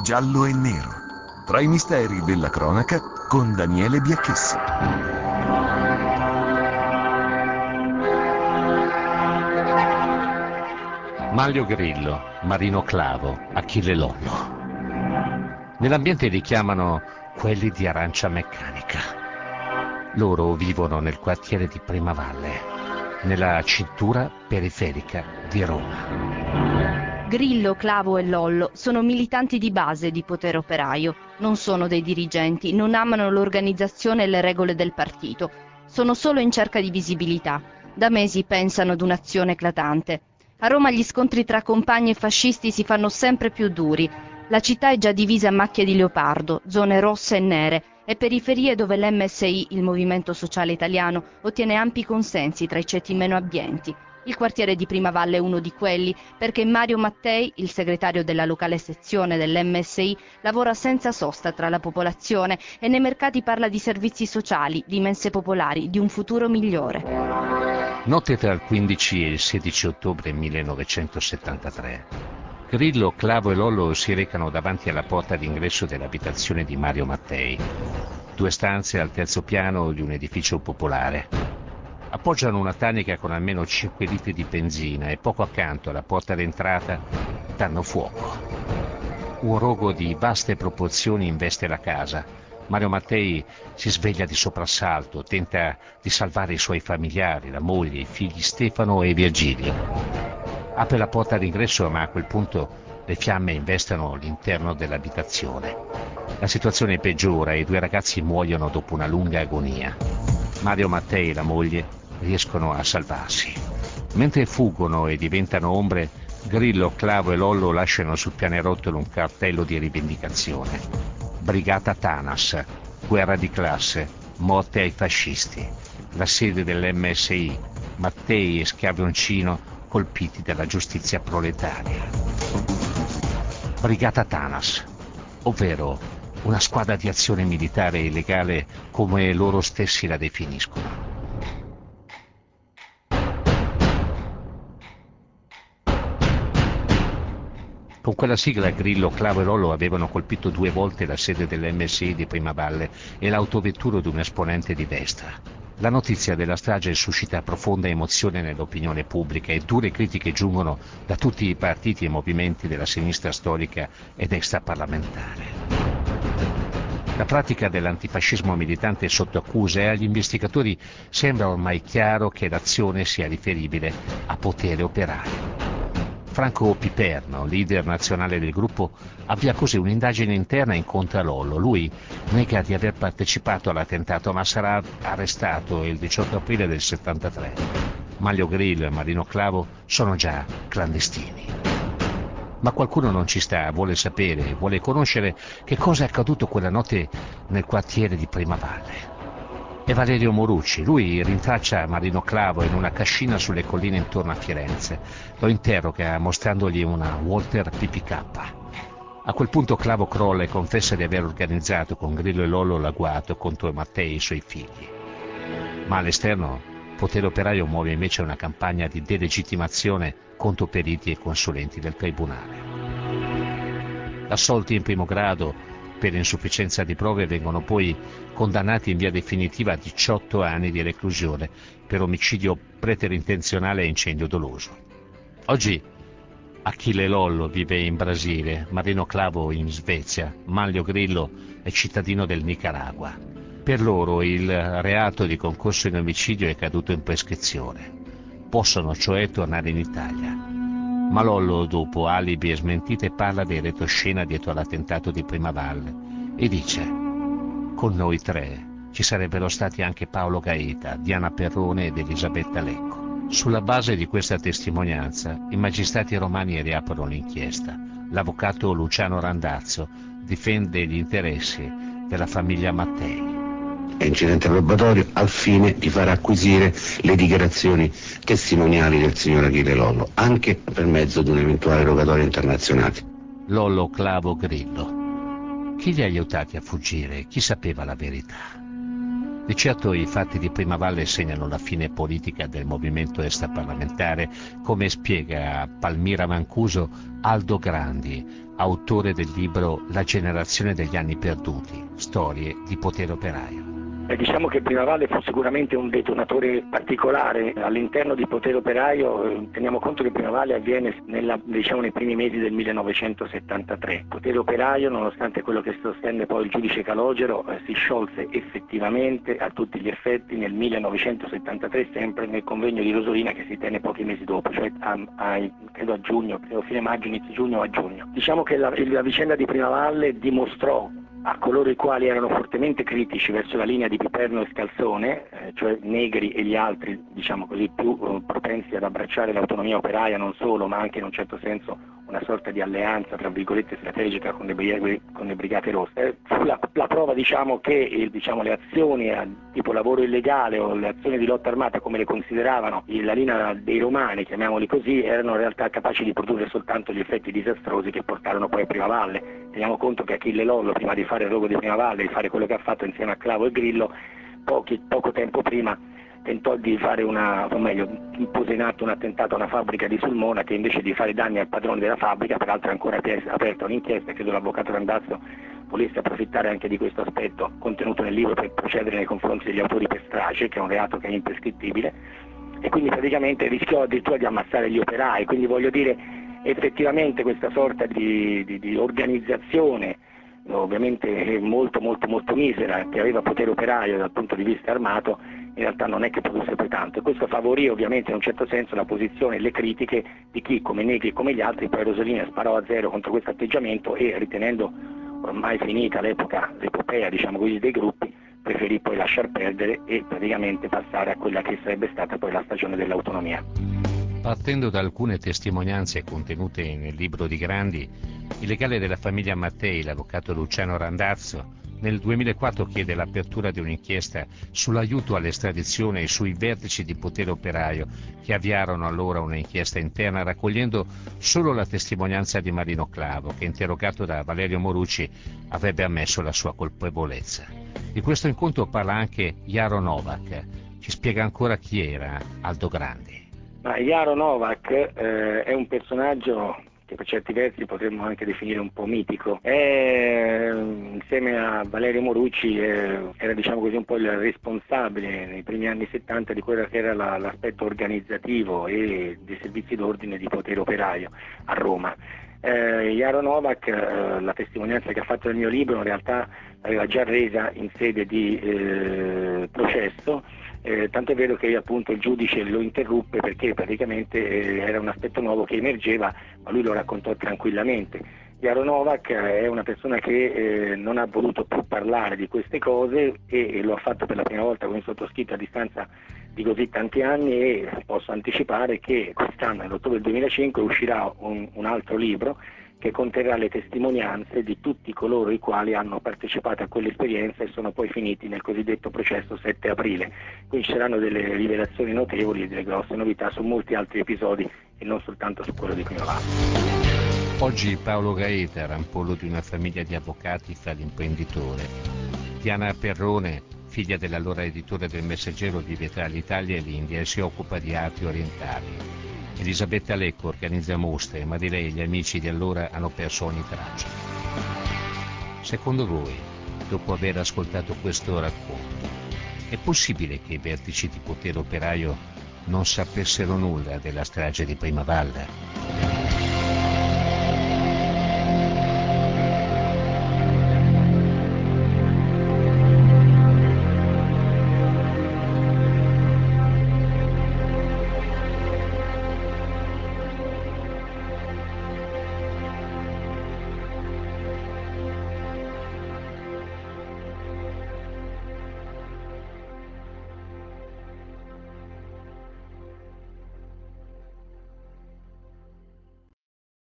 giallo e nero, tra i misteri della cronaca con Daniele Biacchessi. Manlio Grillo, Marino Clavo, Achille Lollo. Nell'ambiente li chiamano quelli di Arancia Meccanica. Loro vivono nel quartiere di Primavalle, nella cintura periferica di Roma. Grillo, Clavo e Lollo sono militanti di base di Potere Operaio. Non sono dei dirigenti, non amano l'organizzazione e le regole del partito. Sono solo in cerca di visibilità. Da mesi pensano ad un'azione eclatante. A Roma gli scontri tra compagni e fascisti si fanno sempre più duri. La città è già divisa a macchie di leopardo, zone rosse e nere, e periferie dove l'MSI, il Movimento Sociale Italiano, ottiene ampi consensi tra i ceti meno abbienti. Il quartiere di Primavalle è uno di quelli, perché Mario Mattei, il segretario della locale sezione dell'MSI, lavora senza sosta tra la popolazione e nei mercati parla di servizi sociali, di mense popolari, di un futuro migliore. Notte tra il 15 e il 16 ottobre 1973. Grillo, Clavo e Lollo si recano davanti alla porta d'ingresso dell'abitazione di Mario Mattei. 2 stanze al terzo piano di un edificio popolare. Appoggiano una tanica con almeno 5 litri di benzina e poco accanto alla porta d'entrata danno fuoco. Un rogo di vaste proporzioni investe la casa. Mario Mattei si sveglia di soprassalto, tenta di salvare i suoi familiari, la moglie, i figli Stefano e Virgilio. Apre la porta d'ingresso, ma a quel punto le fiamme investono l'interno dell'abitazione. La situazione peggiora e i 2 ragazzi muoiono dopo una lunga agonia. Mario Mattei e la moglie riescono a salvarsi. Mentre fuggono e diventano ombre, Grillo, Clavo e Lollo lasciano sul pianerottolo un cartello di rivendicazione. Brigata Tanas, guerra di classe, morte ai fascisti. La sede dell'MSI, Mattei e Schiavoncino colpiti dalla giustizia proletaria. Brigata Tanas, ovvero una squadra di azione militare illegale come loro stessi la definiscono. Con quella sigla Grillo, Clavo e Lollo avevano colpito 2 volte la sede dell'MSI di Primavalle e l'autovettura di un esponente di destra. La notizia della strage suscita profonda emozione nell'opinione pubblica e dure critiche giungono da tutti i partiti e movimenti della sinistra storica ed extraparlamentare. La pratica dell'antifascismo militante è sotto accusa e agli investigatori sembra ormai chiaro che l'azione sia riferibile a Potere Operaio. Franco Piperno, leader nazionale del gruppo, avvia così un'indagine interna in contra Lollo. Lui nega di aver partecipato all'attentato, ma sarà arrestato il 18 aprile del 73. Manlio Grillo e Marino Clavo sono già clandestini. Ma qualcuno non ci sta, vuole sapere, vuole conoscere che cosa è accaduto quella notte nel quartiere di Primavalle. È Valerio Morucci, lui rintraccia Marino Clavo in una cascina sulle colline intorno a Firenze. Lo interroga mostrandogli una Walter PPK. A quel punto Clavo crolla e confessa di aver organizzato con Grillo e Lollo l'agguato contro Mattei e i suoi figli. Ma all'esterno Potere Operaio muove invece una campagna di delegittimazione contro periti e consulenti del tribunale. Assolti in primo grado per insufficienza di prove vengono poi condannati in via definitiva a 18 anni di reclusione per omicidio preterintenzionale e incendio doloso. Oggi Achille Lollo vive in Brasile, Marino Clavo in Svezia, Manlio Grillo è cittadino del Nicaragua. Per loro il reato di concorso in omicidio è caduto in prescrizione. Possono cioè tornare in Italia. Ma Lollo, dopo alibi e smentite, parla del retroscena dietro all'attentato di Primavalle e dice: con noi 3 ci sarebbero stati anche Paolo Gaeta, Diana Perrone ed Elisabetta Lecco. Sulla base di questa testimonianza, i magistrati romani riaprono l'inchiesta. L'avvocato Luciano Randazzo difende gli interessi della famiglia Mattei. È incidente probatorio al fine di far acquisire le dichiarazioni testimoniali del signor Achille Lollo, anche per mezzo di un eventuale rogatorio internazionale. Lollo, Clavo, Grillo. Chi li ha aiutati a fuggire? Chi sapeva la verità? Di certo i fatti di Primavalle segnano la fine politica del movimento extraparlamentare, come spiega a Palmira Mancuso Aldo Grandi, autore del libro La generazione degli anni perduti, storie di potere operaio. Diciamo che Primavalle fu sicuramente un detonatore particolare all'interno di Potere Operaio. Teniamo conto che Primavalle avviene nei primi mesi del 1973. Potere Operaio, nonostante quello che sostenne poi il giudice Calogero, si sciolse effettivamente a tutti gli effetti nel 1973, sempre nel convegno di Rosolina che si tenne pochi mesi dopo, cioè credo a giugno, fine maggio, inizio giugno o a giugno. Diciamo che la vicenda di Primavalle dimostrò a coloro i quali erano fortemente critici verso la linea di Piperno e Scalzone, cioè Negri e gli altri, diciamo così, più propensi ad abbracciare l'autonomia operaia, non solo, ma anche in un certo senso una sorta di alleanza, tra virgolette, strategica con le Brigate Rosse. Fu la prova, diciamo, che le azioni tipo lavoro illegale o le azioni di lotta armata, come le consideravano la linea dei Romani, chiamiamoli così, erano in realtà capaci di produrre soltanto gli effetti disastrosi che portarono poi a Primavalle. Teniamo conto che Achille Lollo, prima di fare il rogo di Primavalle, di fare quello che ha fatto insieme a Clavo e Grillo, poco tempo prima tentò di fare impose in atto un attentato a una fabbrica di Sulmona, che invece di fare danni al padrone della fabbrica, peraltro è ancora aperta un'inchiesta, credo l'avvocato Randazzo volesse approfittare anche di questo aspetto contenuto nel libro per procedere nei confronti degli autori per strage, che è un reato che è imprescrittibile, e quindi praticamente rischiò addirittura di ammazzare gli operai. Quindi voglio dire, effettivamente questa sorta di organizzazione, ovviamente molto misera, che aveva Potere Operaio dal punto di vista armato, in realtà non è che produsse poi tanto, e questo favorì ovviamente in un certo senso la posizione e le critiche di chi, come Negri e come gli altri, poi Rosolina sparò a zero contro questo atteggiamento e, ritenendo ormai finita l'epopea, diciamo così, dei gruppi, preferì poi lasciar perdere e praticamente passare a quella che sarebbe stata poi la stagione dell'autonomia. Partendo da alcune testimonianze contenute nel libro di Grandi, il legale della famiglia Mattei, l'avvocato Luciano Randazzo, nel 2004 chiede l'apertura di un'inchiesta sull'aiuto all'estradizione e sui vertici di Potere Operaio, che avviarono allora un'inchiesta interna raccogliendo solo la testimonianza di Marino Clavo, che interrogato da Valerio Morucci avrebbe ammesso la sua colpevolezza. Di questo incontro parla anche Jaro Novak, ci spiega ancora chi era Aldo Grandi. Jaro Novak è un personaggio che per certi versi potremmo anche definire un po' mitico. Insieme a Valerio Morucci era, diciamo così, un po' il responsabile nei primi anni 70 di quello che era l'aspetto organizzativo e dei servizi d'ordine di Potere Operaio a Roma. Jaro Novak, la testimonianza che ha fatto nel mio libro, in realtà l'aveva già resa in sede di processo. Tanto è vero che appunto il giudice lo interruppe perché praticamente era un aspetto nuovo che emergeva, ma lui lo raccontò tranquillamente. Jaro Novak è una persona che non ha voluto più parlare di queste cose e lo ha fatto per la prima volta con il sottoscritto a distanza di così tanti anni, e posso anticipare che quest'anno, nell'ottobre del 2005, uscirà un altro libro che conterrà le testimonianze di tutti coloro i quali hanno partecipato a quell'esperienza e sono poi finiti nel cosiddetto processo 7 aprile. Quindi ci saranno delle rivelazioni notevoli e delle grosse novità su molti altri episodi e non soltanto su quello di Primavalle. Oggi Paolo Gaeta, rampollo di una famiglia di avvocati, fa l'imprenditore. Diana Perrone, figlia dell'allora editore del Messaggero, vive tra l'Italia e l'India e si occupa di arti orientali. Elisabetta Lecco organizza mostre, ma di lei gli amici di allora hanno perso ogni traccia. Secondo voi, dopo aver ascoltato questo racconto, è possibile che i vertici di Potere Operaio non sapessero nulla della strage di Primavalle?